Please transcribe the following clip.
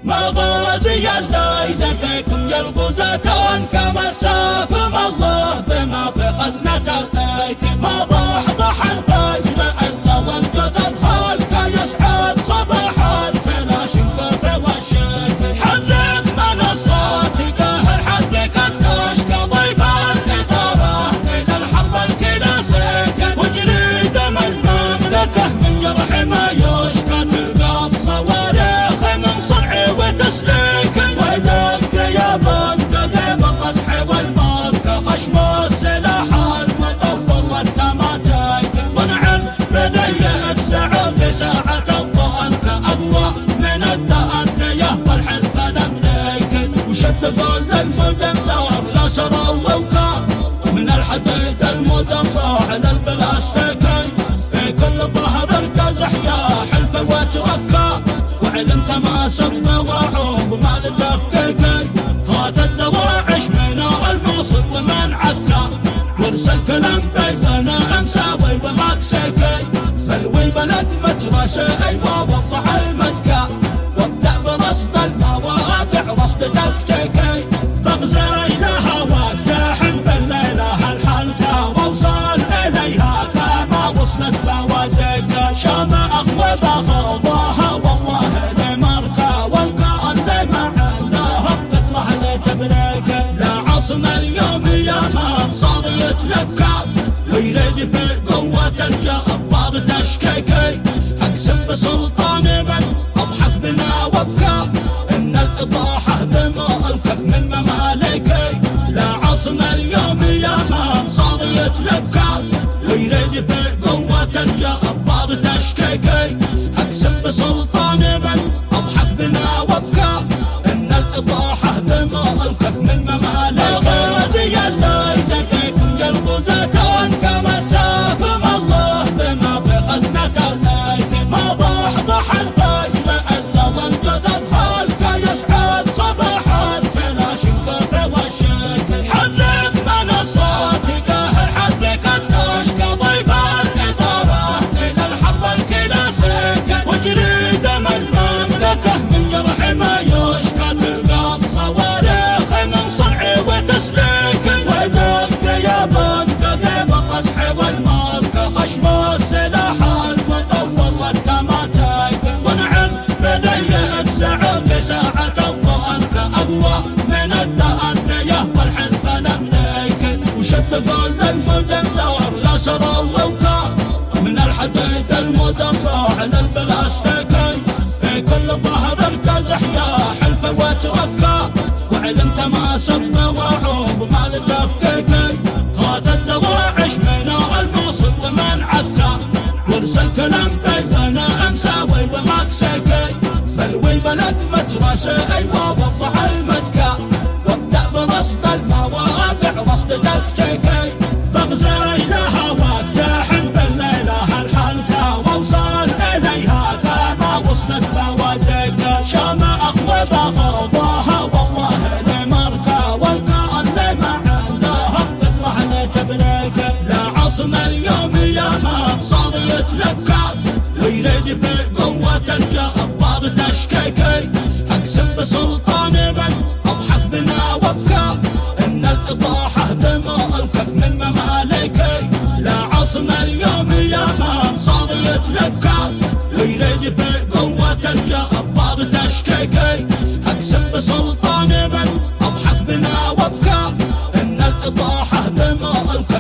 مغازي الليل فيكم يا الغزاة كمساكم الله بما في خزنة الأيكة. ما ضحضح الفجر إلا والجثث هالك يسعد صباح الفلاش كفر والشكل. حرك منصات قاهر حرك التشكى ضيف الإثارة إلى الحرب الكلاسيكية. واجري دم المملكة من جرح ما يشكى تلقى في صواريخ من صنع وتسليك. ويدك يا بندق بالرزح والماركة خشم السلاح المطول والتماتيك. ونعم بديت سعود بساحة الضنك أقوى من الدأنية والحلف الأمريكي. وشد كل المدن زار لا سرى ووكا من الحديد المدرع للبلاستيكي. في كل ظهر ارتزح يا حلف وتركا وعلم تماسك بوعوب ما لتفكيكي. هات الدواعش من الموصل ومن عكا وارسل كلام بيثنا امساوي ومكسيكي. فلوي بلد مترسي ووضح المدكا وابدأ برصد المواقع رصد تكتيكي. فغزيناها واقتحم في الليلة الحلقة واوصل اليها كما وصلت بوازيكا. شام اخوة بخوضها والله لمركة والقاء اللي ما عندهم قطرة لتبريكا. لا عاصم اليوم يا من صار يتلكى ويريد في قوة الجبار تشكيكي. اقسم بسلطان من اضحك بنا وابكى ان الاطاحة بملكك من مماليكي. لا عاصم اليوم يا من صار يتلكى ويريد في قوة الجبار تشكيكي. اقسم بسلطان من اضحك بنا وابكى ان الاطاحة بملكك من مماليكي. مغازي الليل فيكم يا الغزاة كمساكم الله بما في خزنة الأيكة. ما ضحضح الفجر إلا والجثث هالك يسعد صباح الفلاش كفر والشكل. حرك منصات قاهر حرك التشكى ضيف الإثارة إلى الحرب الكلاسيكية. واجري دم المملكة من جرح ما يشكى تلقى في صواريخ من صنع وتسليك. ويدك يا بندق بالرزح والماركة خشم السلاح المطول والتماتيك. ونعم بديت سعود بساحة الضنك أقوى من الدأنية والحلف الأمريكي. وشد كل المدن زار لا سرى ووكا من الحديد المدرع للبلاستيكي. في كل ظهر ارتزح يا حلف وتركا وعلم تماسك بوعوب ما لتفكيكي. هات الدواعش من الموصل ومن عكا وارسل كلام بيثنا امساوي ومكسيكي. فلوي بلد مترسي ووضح المدكا وابدأ برصد المواقع رصد تكتيكي. فغزيناها واقتحم في الليلة الحلقة واوصل اليها كما وصلت بوازيكا. شام اخوة بخوضها والله لمركة والقاء اللي ما عندهم قطرة لتبريكا. لا عاصم اليوم يا من صار يتلكى ويريد في قوة الجبار تشكيكي. اقسم بسلطان من اضحك بنا وابكى ان الاطاحة بملكك من مماليكي. لا عاصم اليوم يا من صار يتلكى ويريد في قوة الجبار تشكيكي. اقسم بسلطان من اضحك بنا وابكى ان الاطاحة بملكك